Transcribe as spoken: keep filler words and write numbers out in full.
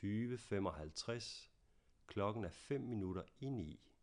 tyve femoghalvtreds. Klokken er fem minutter i ni.